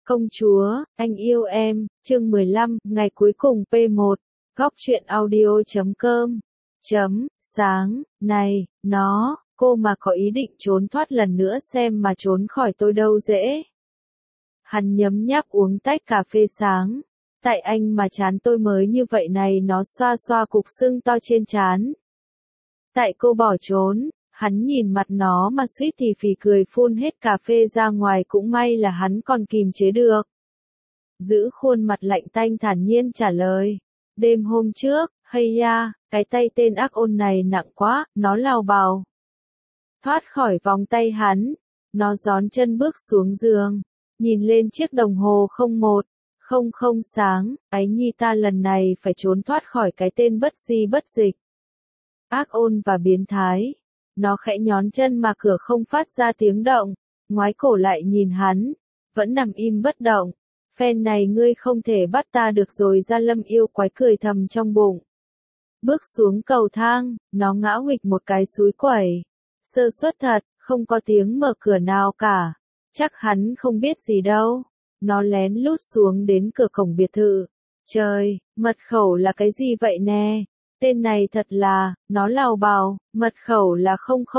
Công chúa, anh yêu em, chương 15, ngày cuối cùng P1, góc truyện audio.com. Sáng, này, cô mà có ý định trốn thoát lần nữa xem mà trốn khỏi tôi đâu dễ. Hắn nhấm nháp uống tách cà phê sáng. Tại anh mà chán tôi mới như vậy này, nó xoa xoa cục sưng to trên trán. Tại cô bỏ trốn. Hắn nhìn mặt nó mà suýt thì phì cười phun hết cà phê ra ngoài, cũng may là hắn còn kìm chế được. Giữ khuôn mặt lạnh tanh thản nhiên trả lời. Đêm hôm trước, hay ya, cái tay tên ác ôn này nặng quá, nó lào bào. Thoát khỏi vòng tay hắn, nó gión chân bước xuống giường, nhìn lên chiếc đồng hồ 01:00 sáng, ái nhi ta lần này phải trốn thoát khỏi cái tên bất di bất dịch. Ác ôn và biến thái. Nó khẽ nhón chân mà cửa không phát ra tiếng động, ngoái cổ lại nhìn hắn, vẫn nằm im bất động. Phen này ngươi không thể bắt ta được rồi. Gia Lâm yêu quái cười thầm trong bụng. Bước xuống cầu thang, nó ngã huỵch một cái xúi quẩy. Sơ suất thật, không có tiếng mở cửa nào cả. Chắc hắn không biết gì đâu. Nó lén lút xuống đến cửa cổng biệt thự. Trời, mật khẩu là cái gì vậy nè? Tên này thật là, nó lào bào, mật khẩu là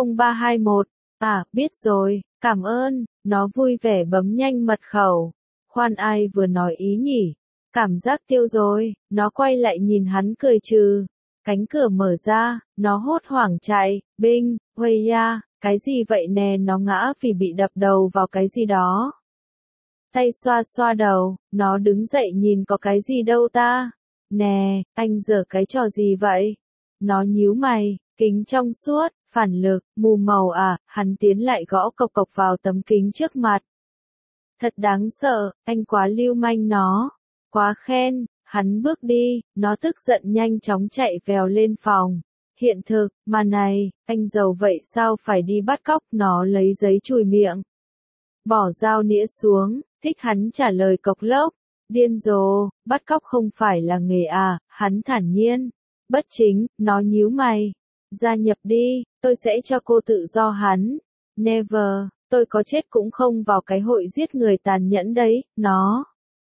00321. À, biết rồi, cảm ơn. Nó vui vẻ bấm nhanh mật khẩu. Khoan, ai vừa nói ý nhỉ? Cảm giác tiêu rồi. Nó quay lại nhìn hắn cười trừ. Cánh cửa mở ra, nó hốt hoảng chạy. Binh, huây ya, cái gì vậy nè? Nó ngã vì bị đập đầu vào cái gì đó. Tay xoa xoa đầu, nó đứng dậy nhìn có cái gì đâu ta. Nè, anh giở cái trò gì vậy? Nó nhíu mày, kính trong suốt, phản lực, mù màu à? Hắn tiến lại gõ cộc cộc vào tấm kính trước mặt. Thật đáng sợ, anh quá lưu manh nó. Quá khen, hắn bước đi, nó tức giận nhanh chóng chạy vèo lên phòng. Hiện thực, mà này, anh giàu vậy sao phải đi bắt cóc? Nó lấy giấy chùi miệng. Bỏ dao nĩa xuống, thích hắn trả lời cộc lốc. Điên rồ, bắt cóc không phải là nghề à? Hắn thản nhiên. Bất chính, nó nhíu mày. Gia nhập đi, tôi sẽ cho cô tự do. Hắn. Never, tôi có chết cũng không vào cái hội giết người tàn nhẫn đấy. Nó.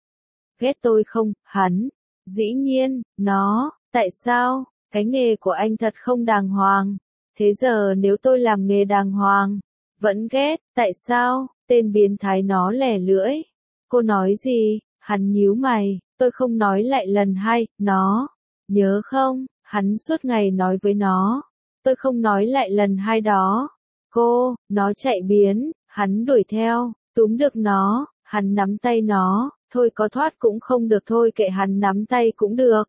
Ghét tôi không? Hắn. Dĩ nhiên, nó. Tại sao? Cái nghề của anh thật không đàng hoàng. Thế giờ nếu tôi làm nghề đàng hoàng, vẫn ghét. Tại sao? Tên biến thái nó lẻ lưỡi. Cô nói gì? Hắn nhíu mày, tôi không nói lại lần hai. Nó. Nhớ không? Hắn suốt ngày nói với nó. Tôi không nói lại lần hai đó. Cô, nó chạy biến, hắn đuổi theo, túm được nó, hắn nắm tay nó, thôi có thoát cũng không được, thôi kệ hắn, nắm tay cũng được.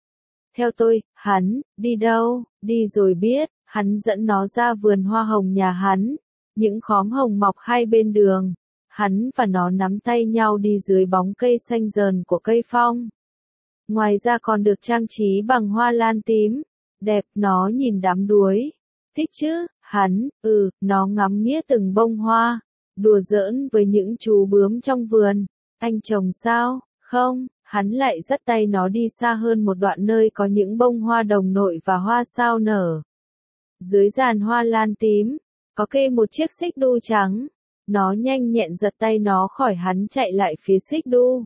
Theo tôi. Hắn, đi đâu? Đi rồi biết. Hắn dẫn nó ra vườn hoa hồng nhà hắn. Những khóm hồng mọc hai bên đường. Hắn và nó nắm tay nhau đi dưới bóng cây xanh rờn của cây phong. Ngoài ra còn được trang trí bằng hoa lan tím. Đẹp. Nó nhìn đám đuối. Thích chứ? Hắn, nó ngắm nghía từng bông hoa. Đùa giỡn với những chú bướm trong vườn. Anh trồng sao? Không. Hắn lại dắt tay nó đi xa hơn một đoạn nơi có những bông hoa đồng nội và hoa sao nở. Dưới giàn hoa lan tím, có kê một chiếc xích đu trắng. Nó nhanh nhẹn giật tay nó khỏi hắn, chạy lại phía xích đu.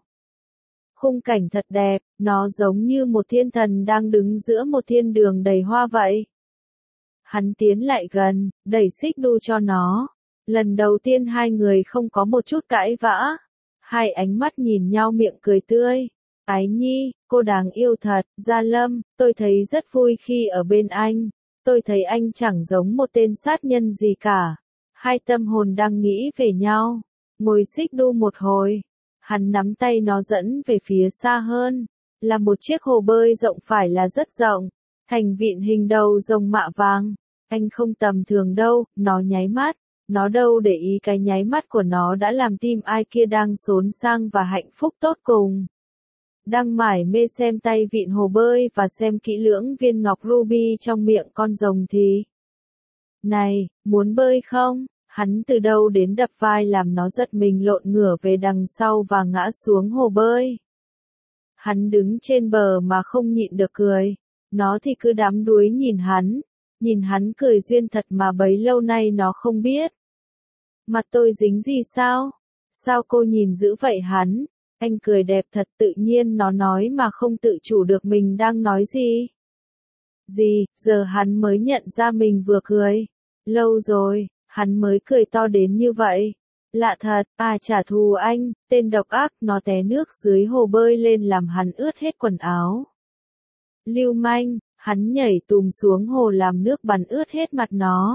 Khung cảnh thật đẹp, nó giống như một thiên thần đang đứng giữa một thiên đường đầy hoa vậy. Hắn tiến lại gần, đẩy xích đu cho nó. Lần đầu tiên hai người không có một chút cãi vã. Hai ánh mắt nhìn nhau, miệng cười tươi. Ái nhi, cô đáng yêu thật. Gia Lâm, tôi thấy rất vui khi ở bên anh. Tôi thấy anh chẳng giống một tên sát nhân gì cả. Hai tâm hồn đang nghĩ về nhau. Ngồi xích đu một hồi. Hắn nắm tay nó dẫn về phía xa hơn. Là một chiếc hồ bơi rộng, phải là rất rộng. Thành vịn hình đầu rồng mạ vàng. Anh không tầm thường đâu. Nó nháy mắt. Nó đâu để ý cái nháy mắt của nó đã làm tim ai kia đang xốn sang và hạnh phúc tột cùng. Đang mải mê xem tay vịn hồ bơi và xem kỹ lưỡng viên ngọc ruby trong miệng con rồng thì. Này, muốn bơi không? Hắn từ đâu đến đập vai làm nó giật mình, lộn ngửa về đằng sau và ngã xuống hồ bơi. Hắn đứng trên bờ mà không nhịn được cười. Nó thì cứ đắm đuối nhìn hắn cười duyên thật mà bấy lâu nay nó không biết. Mặt tôi dính gì sao? Sao cô nhìn dữ vậy hắn? Anh cười đẹp thật tự nhiên nó nói mà không tự chủ được mình đang nói gì. Gì, giờ hắn mới nhận ra mình vừa cười. Lâu rồi, hắn mới cười to đến như vậy. Lạ thật, trả thù anh, tên độc ác, nó té nước dưới hồ bơi lên làm hắn ướt hết quần áo. Lưu manh, hắn nhảy tùm xuống hồ làm nước bắn ướt hết mặt nó.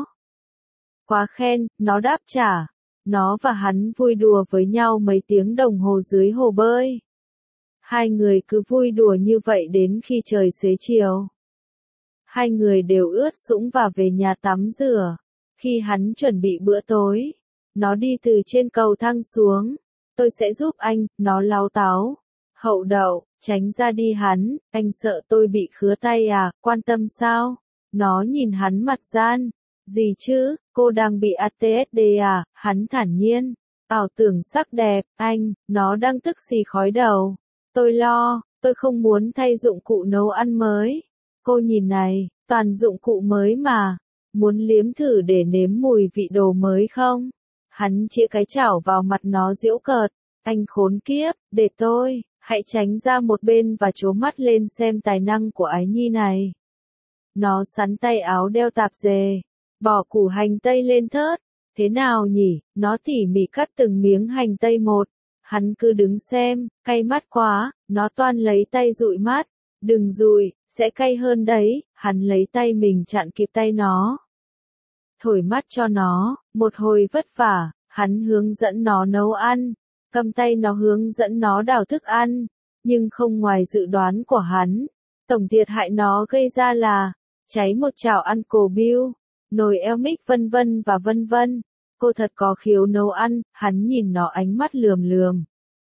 Quá khen, nó đáp trả. Nó và hắn vui đùa với nhau mấy tiếng đồng hồ dưới hồ bơi. Hai người cứ vui đùa như vậy đến khi trời xế chiều. Hai người đều ướt sũng và về nhà tắm rửa. Khi hắn chuẩn bị bữa tối, nó đi từ trên cầu thang xuống. Tôi sẽ giúp anh, nó láu táu. Hậu đậu, tránh ra đi hắn, anh sợ tôi bị khứa tay à, quan tâm sao? Nó nhìn hắn mặt gian. Gì chứ, cô đang bị ATSD à, hắn thản nhiên. Ảo tưởng sắc đẹp, anh, nó đang tức xì khói đầu. Tôi lo, tôi không muốn thay dụng cụ nấu ăn mới. Cô nhìn này, toàn dụng cụ mới mà. Muốn liếm thử để nếm mùi vị đồ mới không? Hắn chĩa cái chảo vào mặt nó giễu cợt. Anh khốn kiếp, để tôi, hãy tránh ra một bên và trố mắt lên xem tài năng của ái nhi này. Nó sắn tay áo đeo tạp dề, bỏ củ hành tây lên thớt. Thế nào nhỉ, nó tỉ mỉ cắt từng miếng hành tây một. Hắn cứ đứng xem, cay mắt quá, nó toan lấy tay dụi mắt. Đừng dụi, sẽ cay hơn đấy, hắn lấy tay mình chặn kịp tay nó. Thổi mắt cho nó, một hồi vất vả, hắn hướng dẫn nó nấu ăn. Cầm tay nó hướng dẫn nó đào thức ăn. Nhưng không ngoài dự đoán của hắn. Tổng thiệt hại nó gây ra là cháy một chảo ăn cổ biêu, nồi eo mic vân vân và vân vân. Cô thật có khiếu nấu ăn, hắn nhìn nó ánh mắt lườm lườm.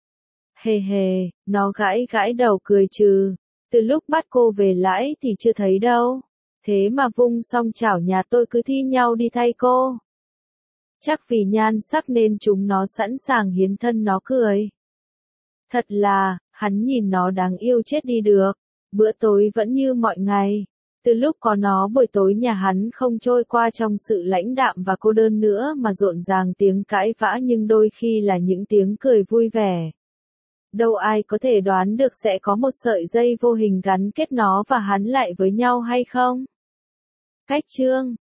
Hề hề, nó gãi gãi đầu cười trừ. Từ lúc bắt cô về lãi thì chưa thấy đâu. Thế mà vung xong chảo nhà tôi cứ thi nhau đi thay cô. Chắc vì nhan sắc nên chúng nó sẵn sàng hiến thân nó cười. Thật là, hắn nhìn nó đáng yêu chết đi được. Bữa tối vẫn như mọi ngày. Từ lúc có nó buổi tối nhà hắn không trôi qua trong sự lãnh đạm và cô đơn nữa mà rộn ràng tiếng cãi vã nhưng đôi khi là những tiếng cười vui vẻ. Đâu ai có thể đoán được sẽ có một sợi dây vô hình gắn kết nó và hắn lại với nhau hay không? Cách chương